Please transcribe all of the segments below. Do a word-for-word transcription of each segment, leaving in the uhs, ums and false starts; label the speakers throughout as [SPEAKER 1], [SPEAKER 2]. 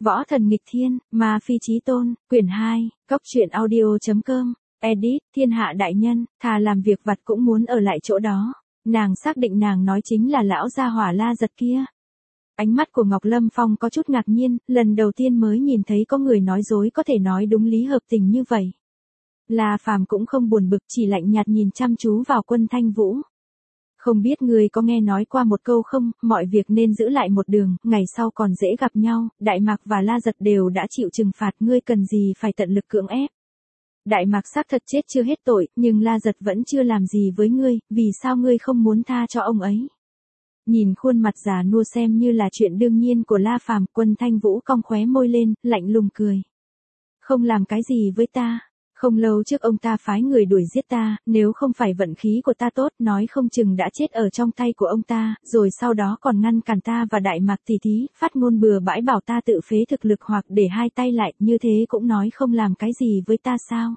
[SPEAKER 1] Võ thần nghịch thiên, ma phi chí tôn, quyển hai, cốc truyện audio chấm com, edit, thiên hạ đại nhân, thà làm việc vặt cũng muốn ở lại chỗ đó. Nàng xác định nàng nói chính là lão gia hỏa La Giật kia. Ánh mắt của Ngọc Lâm Phong có chút ngạc nhiên, lần đầu tiên mới nhìn thấy có người nói dối có thể nói đúng lý hợp tình như vậy. La Phàm cũng không buồn bực, chỉ lạnh nhạt nhìn chăm chú vào Quân Thanh Vũ. Không biết người có nghe nói qua một câu không, mọi việc nên giữ lại một đường, ngày sau còn dễ gặp nhau, Đại Mạc và La Giật đều đã chịu trừng phạt, ngươi cần gì phải tận lực cưỡng ép. Đại Mạc xác thật chết chưa hết tội, nhưng La Giật vẫn chưa làm gì với ngươi, vì sao ngươi không muốn tha cho ông ấy? Nhìn khuôn mặt già nua xem như là chuyện đương nhiên của La Phàm, Quân Thanh Vũ cong khóe môi lên, lạnh lùng cười. Không làm cái gì với ta. Không lâu trước ông ta phái người đuổi giết ta, nếu không phải vận khí của ta tốt, nói không chừng đã chết ở trong tay của ông ta, rồi sau đó còn ngăn cản ta và Đại Mạc tỷ thí, phát ngôn bừa bãi bảo ta tự phế thực lực hoặc để hai tay lại, như thế cũng nói không làm cái gì với ta sao?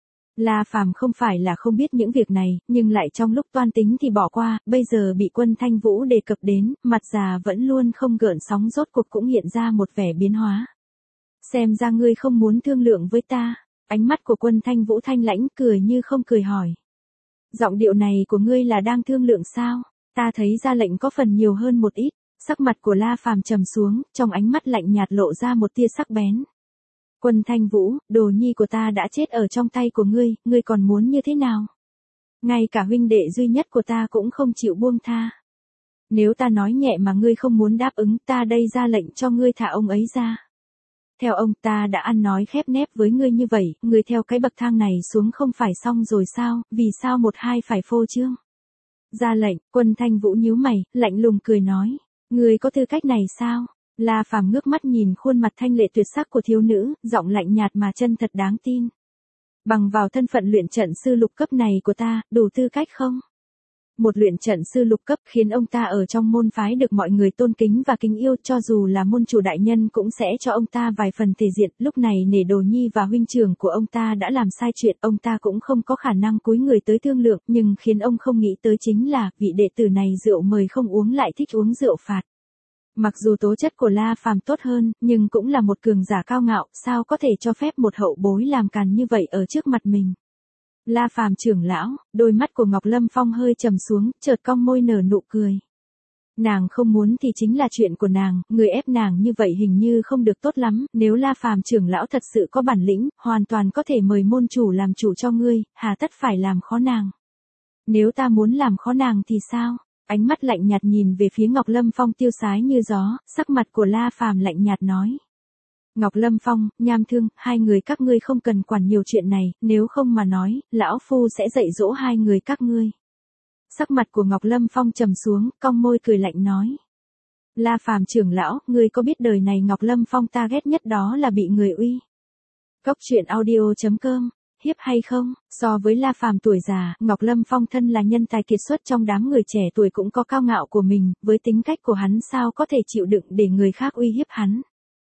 [SPEAKER 1] La Phàm không phải là không biết những việc này, nhưng lại trong lúc toan tính thì bỏ qua, bây giờ bị Quân Thanh Vũ đề cập đến, mặt già vẫn luôn không gợn sóng rốt cuộc cũng hiện ra một vẻ biến hóa. Xem ra ngươi không muốn thương lượng với ta. Ánh mắt của Quân Thanh Vũ thanh lãnh, cười như không cười hỏi. Giọng điệu này của ngươi là đang thương lượng sao? Ta thấy ra lệnh có phần nhiều hơn một ít. Sắc mặt của La Phàm trầm xuống, trong ánh mắt lạnh nhạt lộ ra một tia sắc bén. Quân Thanh Vũ, đồ nhi của ta đã chết ở trong tay của ngươi, ngươi còn muốn như thế nào? Ngay cả huynh đệ duy nhất của ta cũng không chịu buông tha. Nếu ta nói nhẹ mà ngươi không muốn đáp ứng, ta đây ra lệnh cho ngươi thả ông ấy ra. Theo ông, ta đã ăn nói khép nép với ngươi như vậy, ngươi theo cái bậc thang này xuống không phải xong rồi sao, vì sao một hai phải phô trương? Ra lệnh, Quân Thanh Vũ nhíu mày, lạnh lùng cười nói, ngươi có tư cách này sao? La Phàm ngước mắt nhìn khuôn mặt thanh lệ tuyệt sắc của thiếu nữ, giọng lạnh nhạt mà chân thật đáng tin. Bằng vào thân phận luyện trận sư lục cấp này của ta, đủ tư cách không? Một luyện trận sư lục cấp khiến ông ta ở trong môn phái được mọi người tôn kính và kính yêu, cho dù là môn chủ đại nhân cũng sẽ cho ông ta vài phần thể diện. Lúc này nể đồ nhi và huynh trưởng của ông ta đã làm sai chuyện, ông ta cũng không có khả năng cúi người tới thương lượng, nhưng khiến ông không nghĩ tới chính là, vị đệ tử này rượu mời không uống lại thích uống rượu phạt. Mặc dù tố chất của La Phàm tốt hơn, nhưng cũng là một cường giả cao ngạo, sao có thể cho phép một hậu bối làm càn như vậy ở trước mặt mình. La Phàm trưởng lão, đôi mắt của Ngọc Lâm Phong hơi trầm xuống, chợt cong môi nở nụ cười. Nàng không muốn thì chính là chuyện của nàng, người ép nàng như vậy hình như không được tốt lắm, nếu La Phàm trưởng lão thật sự có bản lĩnh, hoàn toàn có thể mời môn chủ làm chủ cho ngươi, hà tất phải làm khó nàng. Nếu ta muốn làm khó nàng thì sao? Ánh mắt lạnh nhạt nhìn về phía Ngọc Lâm Phong tiêu sái như gió, sắc mặt của La Phàm lạnh nhạt nói. Ngọc Lâm Phong, Nham Thương, hai người các ngươi không cần quản nhiều chuyện này, nếu không mà nói, lão phu sẽ dạy dỗ hai người các ngươi. Sắc mặt của Ngọc Lâm Phong trầm xuống, cong môi cười lạnh nói. La Phàm trưởng lão, ngươi có biết đời này Ngọc Lâm Phong ta ghét nhất đó là bị người uy. Cốc truyện audio chấm com, hiếp hay không? So với La Phàm tuổi già, Ngọc Lâm Phong thân là nhân tài kiệt xuất trong đám người trẻ tuổi cũng có cao ngạo của mình, với tính cách của hắn sao có thể chịu đựng để người khác uy hiếp hắn.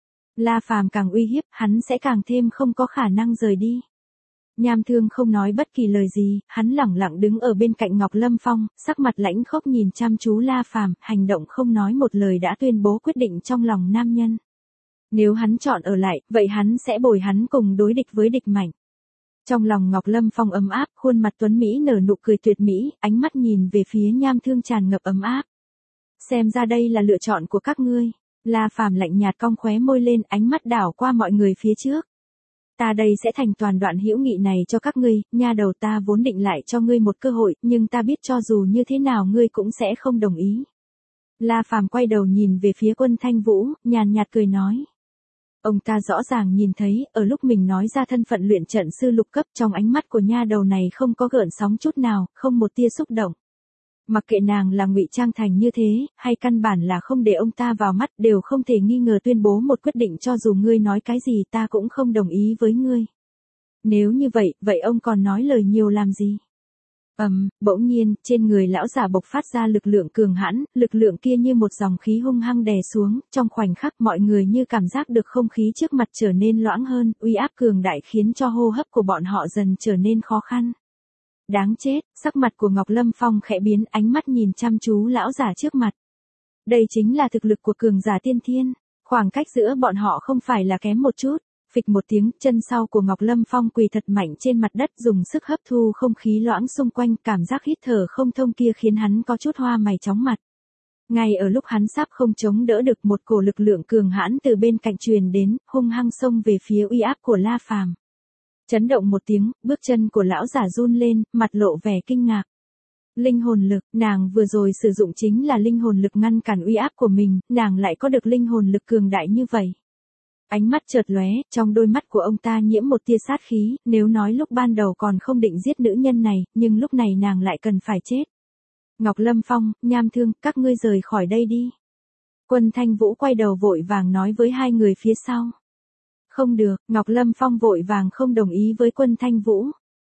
[SPEAKER 1] La Phàm càng uy hiếp, hắn sẽ càng thêm không có khả năng rời đi. Nham Thương không nói bất kỳ lời gì, hắn lẳng lặng đứng ở bên cạnh Ngọc Lâm Phong, sắc mặt lãnh khốc nhìn chăm chú La Phàm, hành động không nói một lời đã tuyên bố quyết định trong lòng nam nhân. Nếu hắn chọn ở lại, vậy hắn sẽ bồi hắn cùng đối địch với địch mạnh. Trong lòng Ngọc Lâm Phong ấm áp, khuôn mặt tuấn Mỹ nở nụ cười tuyệt mỹ, ánh mắt nhìn về phía Nham Thương tràn ngập ấm áp. Xem ra đây là lựa chọn của các ngươi. La Phàm lạnh nhạt cong khóe môi lên, ánh mắt đảo qua mọi người phía trước. Ta đây sẽ thành toàn đoạn hữu nghị này cho các ngươi, nha đầu, ta vốn định lại cho ngươi một cơ hội, nhưng ta biết cho dù như thế nào ngươi cũng sẽ không đồng ý. La Phàm quay đầu nhìn về phía Quân Thanh Vũ, nhàn nhạt cười nói. Ông ta rõ ràng nhìn thấy, ở lúc mình nói ra thân phận luyện trận sư lục cấp, trong ánh mắt của nha đầu này không có gợn sóng chút nào, không một tia xúc động. Mặc kệ nàng là ngụy trang thành như thế, hay căn bản là không để ông ta vào mắt, đều không thể nghi ngờ tuyên bố một quyết định, cho dù ngươi nói cái gì ta cũng không đồng ý với ngươi. Nếu như vậy, vậy ông còn nói lời nhiều làm gì? Ầm, um, bỗng nhiên, trên người lão giả bộc phát ra lực lượng cường hãn, lực lượng kia như một dòng khí hung hăng đè xuống, trong khoảnh khắc mọi người như cảm giác được không khí trước mặt trở nên loãng hơn, uy áp cường đại khiến cho hô hấp của bọn họ dần trở nên khó khăn. Đáng chết, sắc mặt của Ngọc Lâm Phong khẽ biến, ánh mắt nhìn chăm chú lão giả trước mặt. Đây chính là thực lực của cường giả tiên thiên. Khoảng cách giữa bọn họ không phải là kém một chút. Phịch một tiếng, chân sau của Ngọc Lâm Phong quỳ thật mạnh trên mặt đất, dùng sức hấp thu không khí loãng xung quanh, cảm giác hít thở không thông kia khiến hắn có chút hoa mày chóng mặt. Ngay ở lúc hắn sắp không chống đỡ được, một cổ lực lượng cường hãn từ bên cạnh truyền đến, hung hăng xông về phía uy áp của La Phàm. Chấn động một tiếng, bước chân của lão giả run lên, mặt lộ vẻ kinh ngạc. Linh hồn lực, nàng vừa rồi sử dụng chính là linh hồn lực ngăn cản uy áp của mình, nàng lại có được linh hồn lực cường đại như vậy. Ánh mắt chợt lóe, trong đôi mắt của ông ta nhiễm một tia sát khí, nếu nói lúc ban đầu còn không định giết nữ nhân này, nhưng lúc này nàng lại cần phải chết. Ngọc Lâm Phong, Nham Thương, các ngươi rời khỏi đây đi. Quân Thanh Vũ quay đầu vội vàng nói với hai người phía sau. Không được, Ngọc Lâm Phong vội vàng không đồng ý với Quân Thanh Vũ.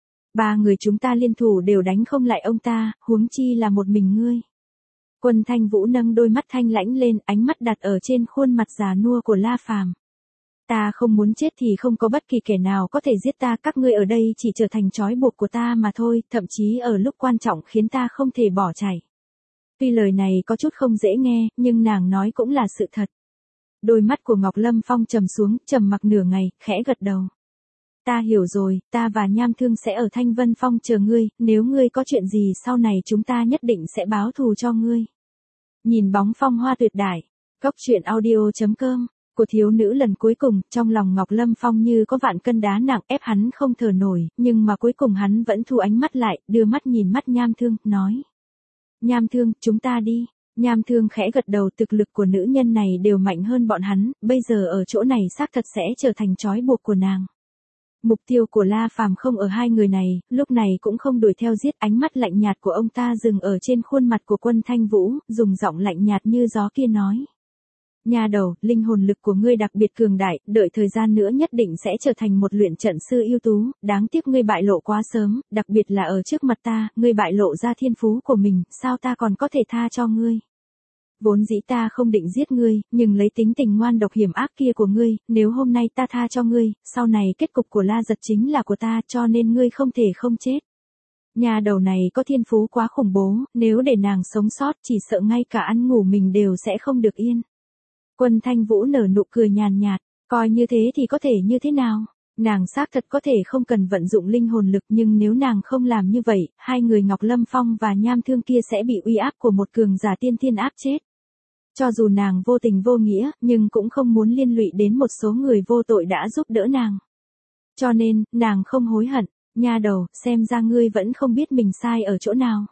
[SPEAKER 1] Ba người chúng ta liên thủ đều đánh không lại ông ta, huống chi là một mình ngươi. Quân Thanh Vũ nâng đôi mắt thanh lãnh lên, ánh mắt đặt ở trên khuôn mặt già nua của La Phàm. Ta không muốn chết thì không có bất kỳ kẻ nào có thể giết ta, các ngươi ở đây chỉ trở thành trói buộc của ta mà thôi, thậm chí ở lúc quan trọng khiến ta không thể bỏ chạy. Tuy lời này có chút không dễ nghe, nhưng nàng nói cũng là sự thật. Đôi mắt của Ngọc Lâm Phong trầm xuống, trầm mặc nửa ngày, khẽ gật đầu. Ta hiểu rồi, ta và Nham Thương sẽ ở Thanh Vân Phong chờ ngươi, nếu ngươi có chuyện gì sau này chúng ta nhất định sẽ báo thù cho ngươi. Nhìn bóng phong hoa tuyệt đại, góc truyện audio chấm com, của thiếu nữ lần cuối cùng, trong lòng Ngọc Lâm Phong như có vạn cân đá nặng ép hắn không thở nổi, nhưng mà cuối cùng hắn vẫn thu ánh mắt lại, đưa mắt nhìn mắt Nham Thương, nói. Nham Thương, chúng ta đi. Nham Thương khẽ gật đầu, thực lực của nữ nhân này đều mạnh hơn bọn hắn, bây giờ ở chỗ này xác thật sẽ trở thành trói buộc của nàng. Mục tiêu của La Phàm không ở hai người này, lúc này cũng không đuổi theo giết, ánh mắt lạnh nhạt của ông ta dừng ở trên khuôn mặt của Quân Thanh Vũ, dùng giọng lạnh nhạt như gió kia nói. Nha đầu, linh hồn lực của ngươi đặc biệt cường đại, đợi thời gian nữa nhất định sẽ trở thành một luyện trận sư ưu tú, đáng tiếc ngươi bại lộ quá sớm, đặc biệt là ở trước mặt ta, ngươi bại lộ ra thiên phú của mình, sao ta còn có thể tha cho ngươi. Vốn dĩ ta không định giết ngươi, nhưng lấy tính tình ngoan độc hiểm ác kia của ngươi, nếu hôm nay ta tha cho ngươi, sau này kết cục của La Giật chính là của ta, cho nên ngươi không thể không chết. Nhà đầu này có thiên phú quá khủng bố, nếu để nàng sống sót chỉ sợ ngay cả ăn ngủ mình đều sẽ không được yên. Quân Thanh Vũ nở nụ cười nhàn nhạt, coi như thế thì có thể như thế nào? Nàng xác thật có thể không cần vận dụng linh hồn lực, nhưng nếu nàng không làm như vậy, hai người Ngọc Lâm Phong và Nham Thương kia sẽ bị uy áp của một cường giả tiên thiên áp chết. Cho dù nàng vô tình vô nghĩa, nhưng cũng không muốn liên lụy đến một số người vô tội đã giúp đỡ nàng. Cho nên, nàng không hối hận. Nha đầu, xem ra ngươi vẫn không biết mình sai ở chỗ nào.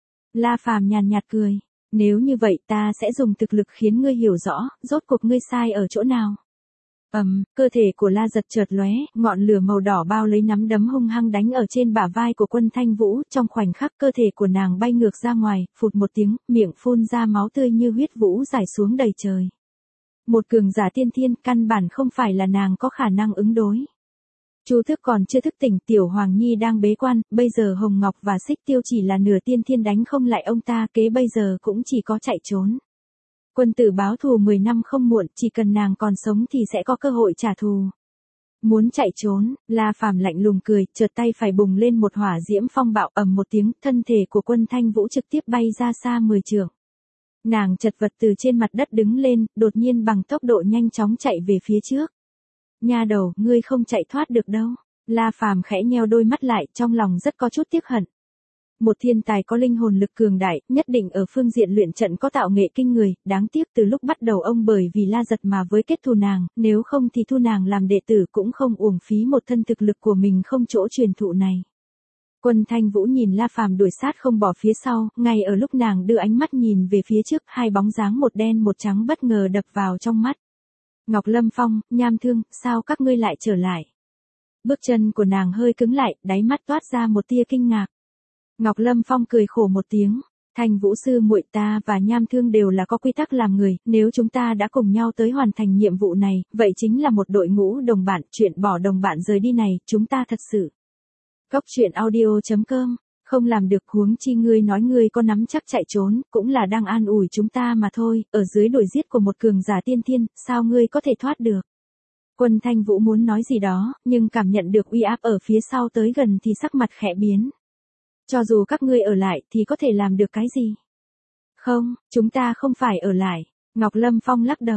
[SPEAKER 1] La Phàm nhàn nhạt cười. Nếu như vậy ta sẽ dùng thực lực khiến ngươi hiểu rõ, rốt cuộc ngươi sai ở chỗ nào. Ầm, um, cơ thể của La Giật chợt lóe, ngọn lửa màu đỏ bao lấy nắm đấm hung hăng đánh ở trên bả vai của Quân Thanh Vũ, trong khoảnh khắc cơ thể của nàng bay ngược ra ngoài, phụt một tiếng, miệng phun ra máu tươi như huyết vũ rải xuống đầy trời. Một cường giả tiên thiên, căn bản không phải là nàng có khả năng ứng đối. Chu Thức còn chưa thức tỉnh, Tiểu Hoàng Nhi đang bế quan, bây giờ Hồng Ngọc và Xích Tiêu chỉ là nửa tiên thiên đánh không lại ông ta, kế bây giờ cũng chỉ có chạy trốn. Quân tử báo thù mười năm không muộn, chỉ cần nàng còn sống thì sẽ có cơ hội trả thù. Muốn chạy trốn, La Phàm lạnh lùng cười, chợt tay phải bùng lên một hỏa diễm phong bạo, ầm một tiếng, thân thể của Quân Thanh Vũ trực tiếp bay ra xa mười trượng. Nàng chật vật từ trên mặt đất đứng lên, đột nhiên bằng tốc độ nhanh chóng chạy về phía trước. Nha đầu, ngươi không chạy thoát được đâu. La Phàm khẽ nheo đôi mắt lại, trong lòng rất có chút tiếc hận. Một thiên tài có linh hồn lực cường đại, nhất định ở phương diện luyện trận có tạo nghệ kinh người, đáng tiếc từ lúc bắt đầu ông bởi vì La Giật mà với kết thù nàng, nếu không thì thu nàng làm đệ tử cũng không uổng phí một thân thực lực của mình không chỗ truyền thụ này. Quân Thanh Vũ nhìn La Phàm đuổi sát không bỏ phía sau, ngay ở lúc nàng đưa ánh mắt nhìn về phía trước, hai bóng dáng một đen một trắng bất ngờ đập vào trong mắt. Ngọc Lâm Phong, Nham Thương, sao các ngươi lại trở lại? Bước chân của nàng hơi cứng lại, đáy mắt toát ra một tia kinh ngạc. Ngọc Lâm Phong cười khổ một tiếng, Thanh Vũ sư muội, ta và Nham Thương đều là có quy tắc làm người, nếu chúng ta đã cùng nhau tới hoàn thành nhiệm vụ này, vậy chính là một đội ngũ đồng bạn, chuyện bỏ đồng bạn rời đi này, chúng ta thật sự. Góc truyện audio chấm com, không làm được, huống chi ngươi nói ngươi có nắm chắc chạy trốn, cũng là đang an ủi chúng ta mà thôi, ở dưới đuổi giết của một cường giả tiên thiên, sao ngươi có thể thoát được? Quân Thanh Vũ muốn nói gì đó, nhưng cảm nhận được uy áp ở phía sau tới gần thì sắc mặt khẽ biến. Cho dù các ngươi ở lại thì có thể làm được cái gì? Không, chúng ta không phải ở lại. Ngọc Lâm Phong lắc đầu.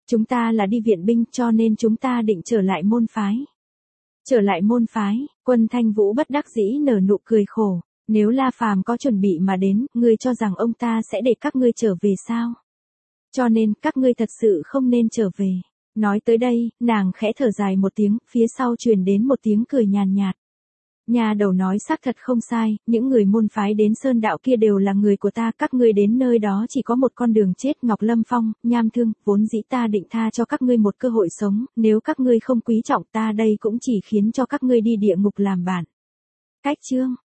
[SPEAKER 1] Chúng ta là đi viện binh cho nên chúng ta định trở lại môn phái. Trở lại môn phái, Quân Thanh Vũ bất đắc dĩ nở nụ cười khổ. Nếu La Phàm có chuẩn bị mà đến, ngươi cho rằng ông ta sẽ để các ngươi trở về sao? Cho nên, các ngươi thật sự không nên trở về. Nói tới đây, nàng khẽ thở dài một tiếng, phía sau truyền đến một tiếng cười nhàn nhạt. Nhà đầu nói xác thật không sai, những người môn phái đến Sơn Đạo kia đều là người của ta, các ngươi đến nơi đó chỉ có một con đường chết. Ngọc Lâm Phong, Nham Thương, vốn dĩ ta định tha cho các ngươi một cơ hội sống, nếu các ngươi không quý trọng ta đây cũng chỉ khiến cho các ngươi đi địa ngục làm bạn. Cách chương